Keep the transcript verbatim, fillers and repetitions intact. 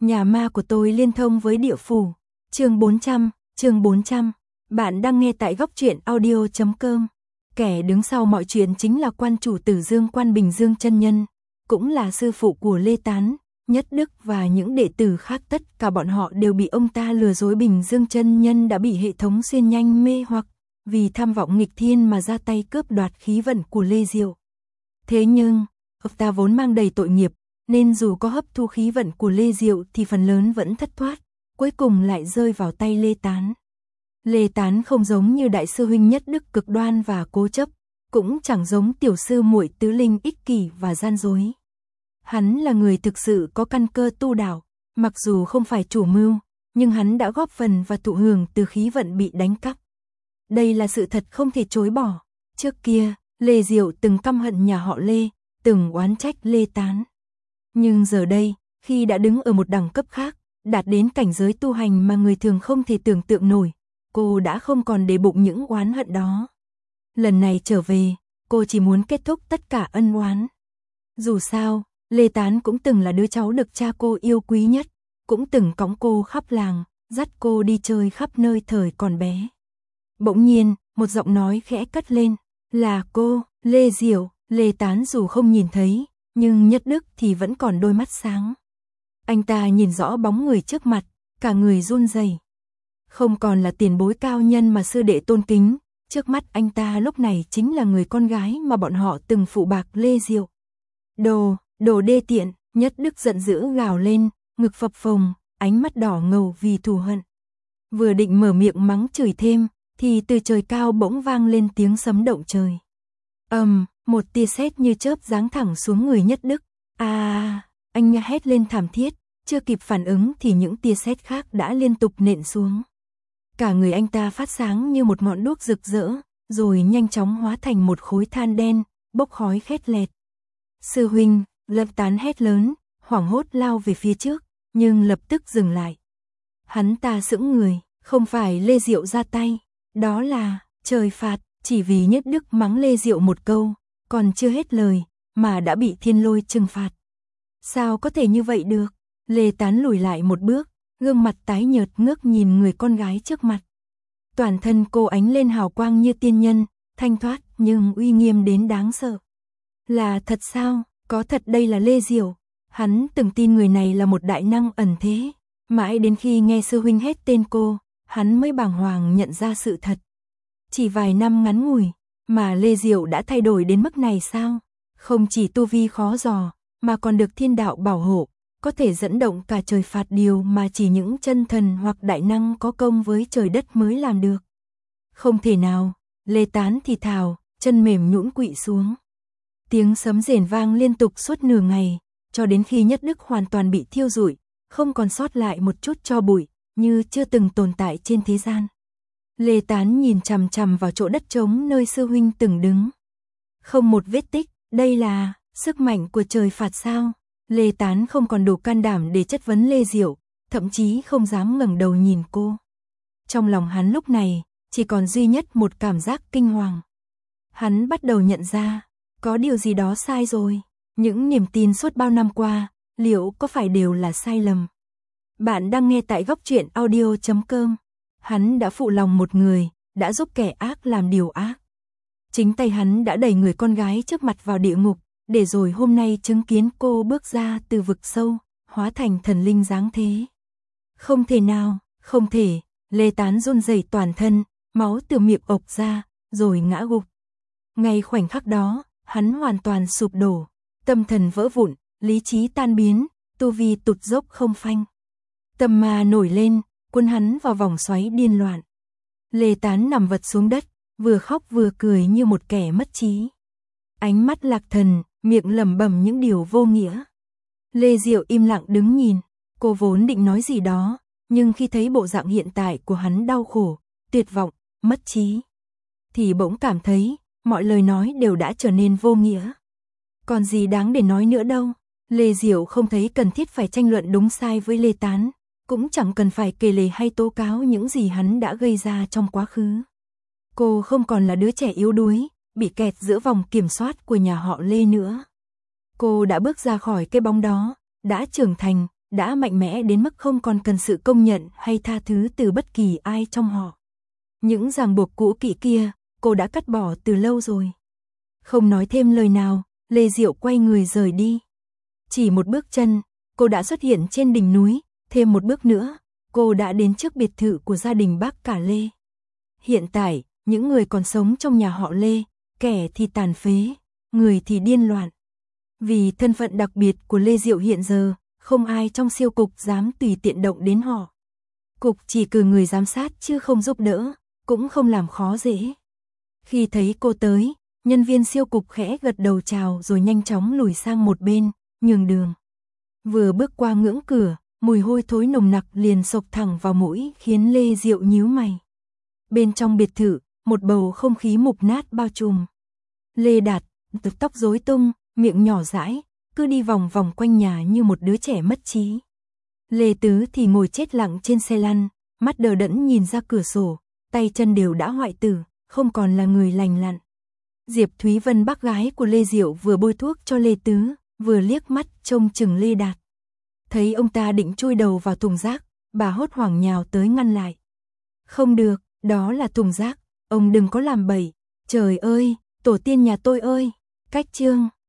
Nhà ma của tôi liên thông với địa phủ. Chương bốn trăm, chương bốn trăm. Bạn đang nghe tại góc truyện audio chấm com. Kẻ đứng sau mọi chuyện chính là quan chủ Tử Dương Quan Bình Dương chân nhân, cũng là sư phụ của Lê Tán, Nhất Đức và những đệ tử khác. Tất cả bọn họ đều bị ông ta lừa dối. Bình Dương chân nhân đã bị hệ thống xuyên nhanh mê hoặc, vì tham vọng nghịch thiên mà ra tay cướp đoạt khí vận của Lê Diệu. Thế nhưng, ông ta vốn mang đầy tội nghiệp, nên dù có hấp thu khí vận của Lê Diệu thì phần lớn vẫn thất thoát, cuối cùng lại rơi vào tay Lê Tán. Lê Tán không giống như đại sư huynh Nhất Đức cực đoan và cố chấp, cũng chẳng giống tiểu sư muội Tứ Linh ích kỷ và gian dối. Hắn là người thực sự có căn cơ tu đạo, mặc dù không phải chủ mưu, nhưng hắn đã góp phần và thụ hưởng từ khí vận bị đánh cắp. Đây là sự thật không thể chối bỏ. Trước kia, Lê Diệu từng căm hận nhà họ Lê, từng oán trách Lê Tán. Nhưng giờ đây, khi đã đứng ở một đẳng cấp khác, đạt đến cảnh giới tu hành mà người thường không thể tưởng tượng nổi, cô đã không còn để bụng những oán hận đó. Lần này trở về, cô chỉ muốn kết thúc tất cả ân oán. Dù sao, Lê Tán cũng từng là đứa cháu được cha cô yêu quý nhất, cũng từng cõng cô khắp làng, dắt cô đi chơi khắp nơi thời còn bé. Bỗng nhiên, một giọng nói khẽ cất lên, là cô, Lê Diệu. Lê Tán dù không nhìn thấy, nhưng Nhất Đức thì vẫn còn đôi mắt sáng. Anh ta nhìn rõ bóng người trước mặt, cả người run rẩy. Không còn là tiền bối cao nhân mà sư đệ tôn kính, trước mắt anh ta lúc này chính là người con gái mà bọn họ từng phụ bạc Lê Diệu. Đồ, đồ đê tiện. Nhất Đức giận dữ gào lên, ngực phập phồng, ánh mắt đỏ ngầu vì thù hận. Vừa định mở miệng mắng chửi thêm, thì từ trời cao bỗng vang lên tiếng sấm động trời. Ầm, um, một tia sét như chớp giáng thẳng xuống người Nhất Đức. À, anh nha hét lên thảm thiết, chưa kịp phản ứng thì những tia sét khác đã liên tục nện xuống. Cả người anh ta phát sáng như một ngọn đuốc rực rỡ, rồi nhanh chóng hóa thành một khối than đen, bốc khói khét lẹt. Sư huynh, Lê Tán hét lớn, hoảng hốt lao về phía trước, nhưng lập tức dừng lại. Hắn ta sững người, không phải Lê Diệu ra tay, đó là trời phạt. Chỉ vì Nhất Đức mắng Lê Diệu một câu, còn chưa hết lời, mà đã bị thiên lôi trừng phạt. Sao có thể như vậy được? Lê Tán lùi lại một bước, gương mặt tái nhợt ngước nhìn người con gái trước mặt. Toàn thân cô ánh lên hào quang như tiên nhân, thanh thoát nhưng uy nghiêm đến đáng sợ. Là thật sao? Có thật đây là Lê Diệu? Hắn từng tin người này là một đại năng ẩn thế. Mãi đến khi nghe sư huynh hết tên cô, hắn mới bàng hoàng nhận ra sự thật. Chỉ vài năm ngắn ngủi, mà Lê Diệu đã thay đổi đến mức này sao? Không chỉ tu vi khó dò, mà còn được thiên đạo bảo hộ, có thể dẫn động cả trời phạt, điều mà chỉ những chân thần hoặc đại năng có công với trời đất mới làm được. Không thể nào, Lê Tán thì thào, chân mềm nhũn quỵ xuống. Tiếng sấm rền vang liên tục suốt nửa ngày, cho đến khi Nhất Đức hoàn toàn bị thiêu rụi, không còn sót lại một chút tro bụi, như chưa từng tồn tại trên thế gian. Lê Tán nhìn chằm chằm vào chỗ đất trống nơi sư huynh từng đứng. Không một vết tích, đây là sức mạnh của trời phạt sao? Lê Tán không còn đủ can đảm để chất vấn Lê Diệu, thậm chí không dám ngẩng đầu nhìn cô. Trong lòng hắn lúc này, chỉ còn duy nhất một cảm giác kinh hoàng. Hắn bắt đầu nhận ra, có điều gì đó sai rồi. Những niềm tin suốt bao năm qua, liệu có phải đều là sai lầm? Bạn đang nghe tại góc truyện audio chấm com. Hắn đã phụ lòng một người, đã giúp kẻ ác làm điều ác. Chính tay hắn đã đẩy người con gái trước mặt vào địa ngục, để rồi hôm nay chứng kiến cô bước ra từ vực sâu, hóa thành thần linh dáng thế. Không thể nào, không thể. Lê Tán run rẩy toàn thân, máu từ miệng ộc ra, rồi ngã gục. Ngay khoảnh khắc đó, hắn hoàn toàn sụp đổ, tâm thần vỡ vụn, lý trí tan biến, tu vi tụt dốc không phanh. Tâm ma nổi lên, cuốn hắn vào vòng xoáy điên loạn. Lê Tán nằm vật xuống đất, vừa khóc vừa cười như một kẻ mất trí. Ánh mắt lạc thần, miệng lẩm bẩm những điều vô nghĩa. Lê Diệu im lặng đứng nhìn, cô vốn định nói gì đó, nhưng khi thấy bộ dạng hiện tại của hắn đau khổ, tuyệt vọng, mất trí, thì bỗng cảm thấy mọi lời nói đều đã trở nên vô nghĩa. Còn gì đáng để nói nữa đâu. Lê Diệu không thấy cần thiết phải tranh luận đúng sai với Lê Tán, cũng chẳng cần phải kể lể hay tố cáo những gì hắn đã gây ra trong quá khứ. Cô không còn là đứa trẻ yếu đuối, bị kẹt giữa vòng kiểm soát của nhà họ Lê nữa. Cô đã bước ra khỏi cái bóng đó, đã trưởng thành, đã mạnh mẽ đến mức không còn cần sự công nhận hay tha thứ từ bất kỳ ai trong họ. Những ràng buộc cũ kỹ kia, cô đã cắt bỏ từ lâu rồi. Không nói thêm lời nào, Lê Diệu quay người rời đi. Chỉ một bước chân, cô đã xuất hiện trên đỉnh núi, thêm một bước nữa, cô đã đến trước biệt thự của gia đình bác cả Lê. Hiện tại, những người còn sống trong nhà họ Lê, kẻ thì tàn phế, người thì điên loạn. Vì thân phận đặc biệt của Lê Diệu hiện giờ, không ai trong siêu cục dám tùy tiện động đến họ. Cục chỉ cử người giám sát chứ không giúp đỡ, cũng không làm khó dễ. Khi thấy cô tới, nhân viên siêu cục khẽ gật đầu chào rồi nhanh chóng lùi sang một bên, nhường đường. Vừa bước qua ngưỡng cửa, mùi hôi thối nồng nặc liền xộc thẳng vào mũi khiến Lê Diệu nhíu mày. Bên trong biệt thự, một bầu không khí mục nát bao trùm. Lê Đạt, tóc rối tung, miệng nhỏ dãi, cứ đi vòng vòng quanh nhà như một đứa trẻ mất trí. Lê Tứ thì ngồi chết lặng trên xe lăn, mắt đờ đẫn nhìn ra cửa sổ, tay chân đều đã hoại tử, không còn là người lành lặn. Diệp Thúy Vân bác gái của Lê Diệu vừa bôi thuốc cho Lê Tứ, vừa liếc mắt trông chừng Lê Đạt. Thấy ông ta định chui đầu vào thùng rác, bà hốt hoảng nhào tới ngăn lại. Không được, đó là thùng rác, ông đừng có làm bậy. Trời ơi, tổ tiên nhà tôi ơi. Cách chương